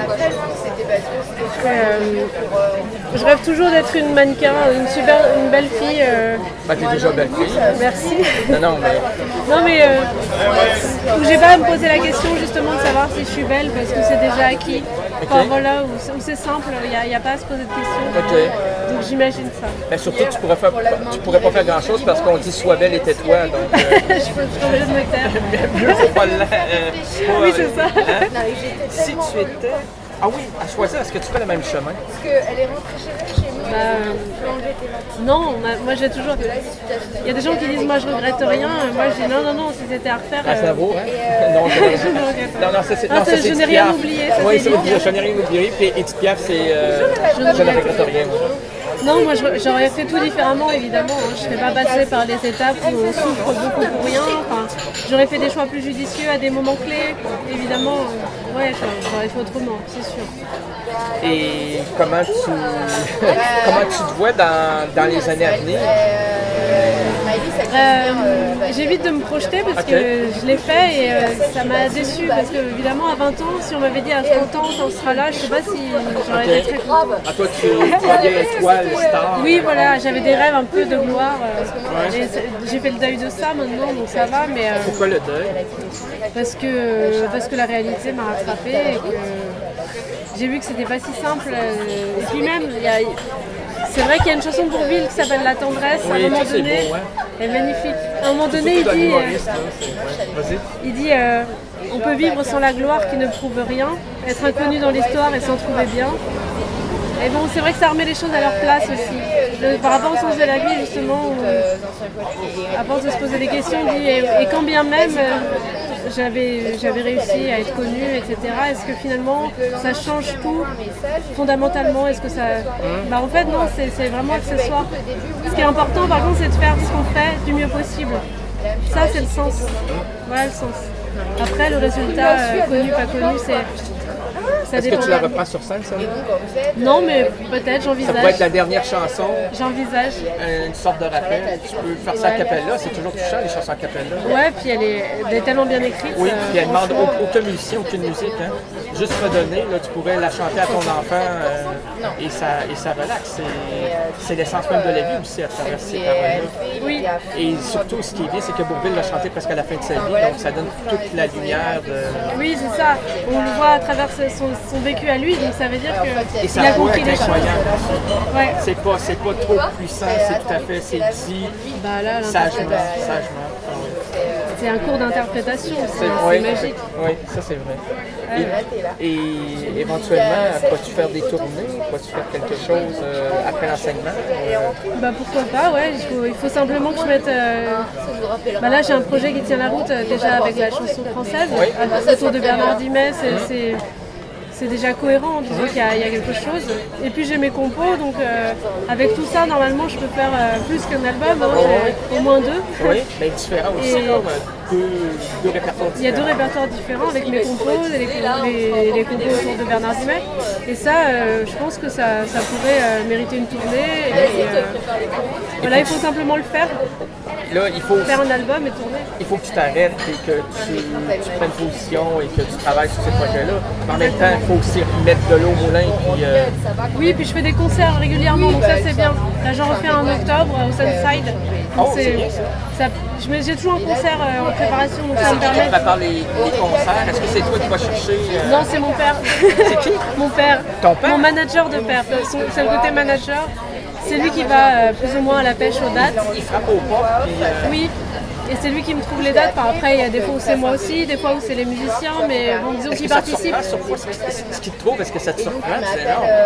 je rêve toujours d'être une mannequin, une belle fille. ben, t'es déjà belle fille. Merci. Non, mais Non mais où j'ai pas à me poser la question justement de savoir si je suis belle parce que c'est déjà acquis. Enfin voilà, où c'est simple, il n'y a pas à se poser de questions. OK. Donc j'imagine ça. Ben, surtout, tu pourrais pas faire grand-chose parce qu'on dit sois belle et tais-toi. Donc, Je suis obligée de me taire. mieux faut pas Oui, c'est ça. Si tu étais... Ah oui, à choisir, est-ce que tu ferais le même chemin? Parce qu'elle est rentrée chez elle, chez moi. Non, moi j'ai toujours... Il y a des gens qui disent moi je regrette rien, moi je dis non, si c'était à refaire... Ah, ça vaut, hein? Non, je non, ça, c'est, Ah, non, ça, c'est je n'ai rien Piaf. oublié, ça, Oui, c'est c'est je n'ai rien oublié. Puis Edith Piaf, c'est je ne regrette rien. Non, moi j'aurais fait tout différemment évidemment. Hein. Je ne serais pas passée par des étapes où on souffre beaucoup pour rien. Enfin, j'aurais fait des choix plus judicieux à des moments clés. Évidemment, ouais, j'aurais fait autrement, c'est sûr. Et comment tu te vois dans les années à venir? J'évite de me projeter parce que je l'ai fait et ça m'a déçue parce que évidemment à 20 ans, si on m'avait dit à 30 ans t'en seras là, je sais pas si j'aurais été très contente. À toi, tu voyais étoile, star. Oui, voilà, j'avais des rêves un peu de gloire. Et j'ai fait le deuil de ça maintenant, donc ça va, mais Pourquoi le deuil? parce que la réalité m'a rattrapée et que j'ai vu que c'était pas si simple. Et puis même, c'est vrai qu'il y a une chanson de Bourvil qui s'appelle La Tendresse. Oui, à un moment ça, c'est donné, beau, ouais. elle est magnifique. À un moment donné, Surtout d'un il dit, humoriste, là, Vas-y. on peut vivre sans la gloire qui ne prouve rien, être inconnu dans l'histoire et s'en trouver bien. Et bon, c'est vrai que ça remet les choses à leur place aussi. Par rapport au sens de la vie, justement, à force de se poser des questions, on dit, et quand bien même j'avais réussi à être connue, etc., est-ce que finalement ça change tout fondamentalement? Est-ce que ça... Bah, en fait, non, c'est vraiment accessoire. Ce qui est important, par contre, c'est de faire ce qu'on fait du mieux possible. Ça, c'est le sens. Voilà le sens. Après, le résultat, connu, pas connu, Est-ce que dépend. tu la reprends sur scène, ça? Non, mais peut-être, Ça pourrait être j'envisage. la dernière chanson, J'envisage. une sorte de rappel. Tu peux faire ça a cappella, c'est toujours touchant, les chansons a cappella. Ouais, puis elle est tellement bien écrite. Oui, puis elle demande franchement, aucun musicien, aucune musique. Hein. Juste redonner, là, tu pourrais la chanter à ton enfant et ça relaxe. C'est l'essence même de la vie aussi à travers ces paroles-là. Oui. Et surtout, ce qui est bien, c'est que Bourvil l'a chanté presque à la fin de sa vie, donc ça donne toute la lumière de... Oui, c'est ça. On le voit à travers son vécu à lui, donc ça veut dire Et qu'il sa a voix compris est les choses. incroyable. Ouais. C'est pas trop puissant, c'est tout à fait, c'est dit Bah là, sagement. l'interprétation. Ah oui. C'est un cours d'interprétation, c'est Oui, magique. oui, ça c'est vrai. Et éventuellement, vas-tu faire des tournées? Vas-tu faire quelque chose après l'enseignement? Bah pourquoi pas, ouais. Il faut simplement que je mette... Bah là, j'ai un projet qui tient la route déjà avec la chanson française. Oui. Autour de Bernard Dimet, c'est déjà cohérent, disons qu'il y a quelque chose. Et puis j'ai mes compos, donc avec tout ça, normalement, je peux faire plus qu'un album, hein, j'ai au moins 2. Oui, mais différent aussi, Et- comme deux répertoires Il y a différents. 2 répertoires différents avec mes compos, les compos autour de Bernard Dimet. Et ça, je pense que ça pourrait mériter une tournée. Et, voilà, il faut simplement le faire, Là, il faut un album et tourner. il faut que tu t'arrêtes et que tu prennes position et que tu travailles sur ces projets-là. Mais en même temps, il faut aussi mettre de l'eau au moulin. Puis, Oui, puis je fais des concerts régulièrement, donc ça c'est bien. Là j'en refais un en octobre au Sunside. Donc, Oh, c'est bien ça. j'ai toujours un concert en préparation, donc ça c'est me qui qui permet. prépare les concerts? Est-ce que c'est toi qui vas chercher... Non, c'est mon père. C'est qui? Mon père. Ton père? Mon manager de père. C'est le côté manager. C'est lui qui va plus ou moins à la pêche aux dates. Il frappe au pas, puis... Oui. Et c'est lui qui me trouve les dates. Enfin, après, il y a des fois où c'est moi aussi, des fois où c'est les musiciens, mais bon, disons Est-ce qu'ils que ça te participent. surprend sur quoi? Ce qu'il te trouve, est-ce que ça te surprend? C'est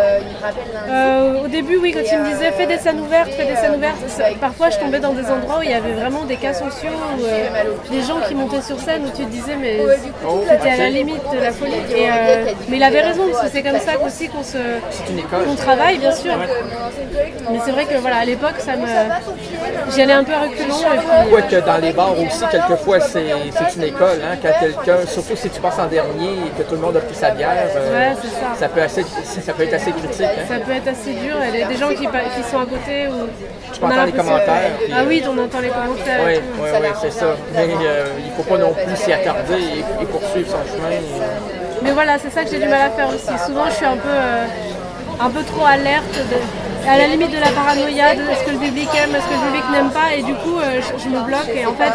énorme. Au début, oui, quand il me disait fais des scènes ouvertes, parfois je tombais dans des endroits où il y avait vraiment des cas sociaux, où, des gens qui montaient sur scène où tu te disais mais c'était à la limite de la folie. Mais il avait raison, parce que c'est comme ça aussi C'est une école. qu'on travaille, bien sûr. Mais c'est vrai que voilà, à l'époque, j'y allais un peu à reculons. Et puis, Ouais, que dans les bars aussi, quelquefois, c'est une école. Hein, quand quelqu'un, surtout si tu passes en dernier et que tout le monde a pris sa bière, Ouais, c'est ça. ça peut être assez critique. Hein. ça peut être assez dur. Il y a des gens qui sont à côté où Tu peux on a entendre les l'impression- commentaires. Puis, Ah oui, on entend les commentaires. Oui, et tout. oui, c'est ça. Mais il ne faut pas non plus s'y attarder et poursuivre son chemin. Mais voilà, c'est ça que j'ai du mal à faire aussi. Souvent, je suis un peu trop alerte, à la limite de la paranoïa, de est-ce que le public aime, est-ce que le public n'aime pas, et du coup, je me bloque. Et en fait,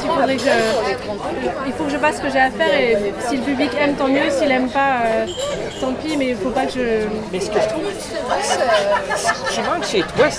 il faut que je fasse ce que j'ai à faire. Et si le public aime, tant mieux. S'il n'aime pas, tant pis. Mais il ne faut pas que je... Mais ce que je trouve, ce qui manque chez toi,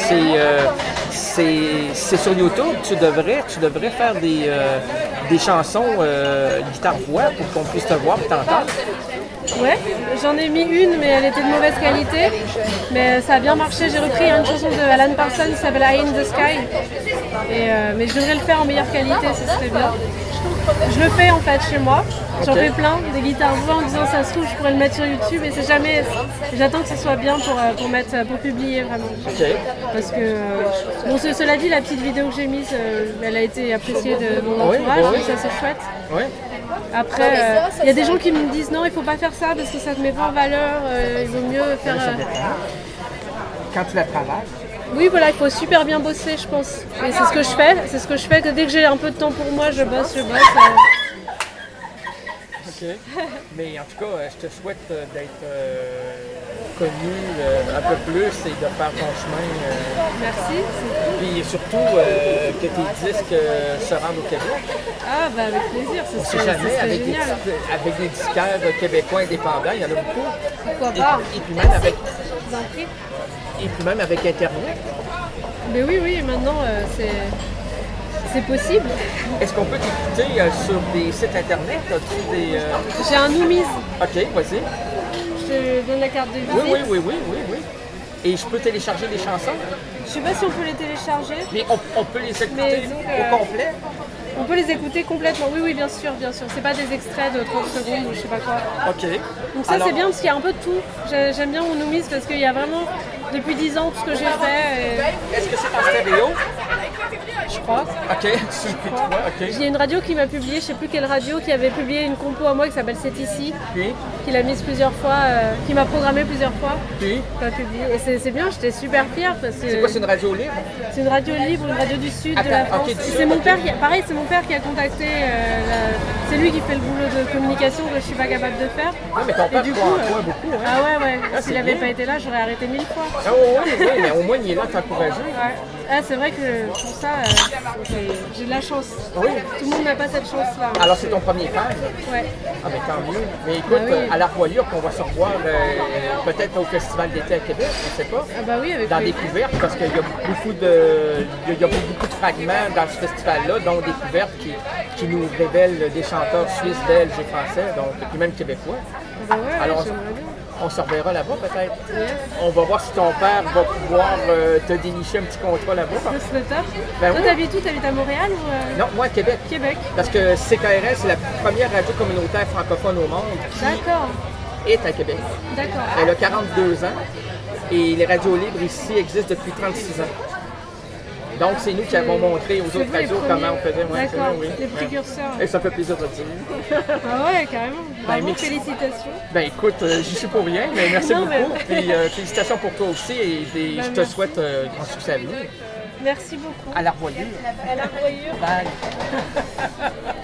c'est sur YouTube. Tu devrais faire des chansons guitare-voix pour qu'on puisse te voir et t'entendre. Ouais, j'en ai mis une, mais elle était de mauvaise qualité. Mais ça a bien marché. J'ai repris une chanson de Alan Parsons qui s'appelle Eye in the Sky. Mais je devrais le faire en meilleure qualité, ce serait bien. Je le fais en fait chez moi. J'en fais plein, des guitares voix en disant ça se trouve, je pourrais le mettre sur YouTube. Et c'est jamais. J'attends que ce soit bien pour publier vraiment. OK. Parce que, bon, cela dit, la petite vidéo que j'ai mise, elle a été appréciée de mon Oui, entourage, oui. donc ça c'est chouette. Oui. Après, il y a des gens qui me disent non, il faut pas faire ça parce que ça te met pas en valeur, il vaut mieux faire... Quand tu la travailles. Oui, voilà, il faut super bien bosser, je pense. Et c'est ce que je fais, que dès que j'ai un peu de temps pour moi, je bosse. OK. Mais en tout cas, je te souhaite d'être connu un peu plus et de faire ton chemin. Merci. Puis surtout que tes disques se rendent au Québec. Ah, bah avec plaisir, On ce sait serait jamais, avec génial. des disquaires québécois indépendants, il y en a beaucoup. Pourquoi pas? Et puis même avec, Je vous en prie. et puis même avec Internet. Mais oui, maintenant, c'est possible. Est-ce qu'on peut t'écouter sur des sites Internet? As-tu des... J'ai un Noomies. OK, vas-y. Je te donne la carte de visite. Oui. Et je peux télécharger les chansons? Je sais pas si on peut les télécharger. Mais on peut les écouter Mais donc, au complet? On peut les écouter complètement. Oui, bien sûr. C'est pas des extraits de 30 secondes ou je sais pas quoi. OK. Donc ça Alors, c'est bien parce qu'il y a un peu de tout. J'aime bien mon Noomies parce qu'il y a vraiment depuis 10 ans tout ce que j'ai fait. Est-ce que c'est en stéréo? Je 3. OK, sur le Q3, OK. Il y a une radio qui m'a publié, je sais plus quelle radio, qui avait publié une compo à moi qui s'appelle C'est ici, Puis, qui l'a mise plusieurs fois, qui m'a programmé plusieurs fois. puis, Pas publié. Et c'est bien, j'étais super fière parce que c'est quoi, c'est une radio libre? c'est une radio libre, une radio du sud de la Attends, France. ok, du Et sud, c'est mon ok. père qui pareil, c'est mon père qui a contacté. C'est lui qui fait le boulot de communication que je suis pas capable de faire. Ah, mais ton Et père du croit coup, en toi beaucoup, hein? Ah ouais. Ah, S'il c'est n'avait bien. pas été là, j'aurais arrêté 1000 fois. Ah oui, mais au moins il est là t'encourager. Ouais. Ah, c'est vrai que pour ça, j'ai de la chance. Oui. Tout le monde n'a pas cette chance-là. Alors c'est ton premier fan? Ouais. Ah ben tant mieux. Mais écoute, Ah oui. à la Royure qu'on va se revoir peut-être au Festival d'été à Québec, je ne sais pas. Ah bah oui, avec Dans plaisir. Découverte, parce qu'il y a beaucoup de fragments dans ce festival-là, dont Découverte qui nous révèle des chanteurs suisses, belges et français, donc, et puis même québécois. Ah bah ouais, Alors, j'aimerais bien. on se reverra là-bas peut-être. On va voir si ton père va pouvoir te dénicher un petit contrat là-bas. Ça serait top. Ben Toi, oui. t'habites où? T'habites à Montréal ou Non, moi à Québec. Québec? Parce que CKRL, c'est la première radio communautaire francophone au monde qui D'accord, est à Québec. d'accord. Elle a 42 ans et les radios libres ici existent depuis 36 ans. Donc, c'est nous qui avons montré aux C'est autres vous les radios premiers. comment on faisait. Ouais, c'est D'accord, nous, oui. les Ouais. précurseurs. Et ça fait plaisir de le dire. Ah ouais, carrément. Bravo, merci. félicitations. Ben écoute, j'y suis pour rien, mais merci Non, mais- beaucoup. Puis félicitations pour toi aussi et je te merci. souhaite grand succès à venir. Merci beaucoup. À la revoyure. À la revoyure. Bye.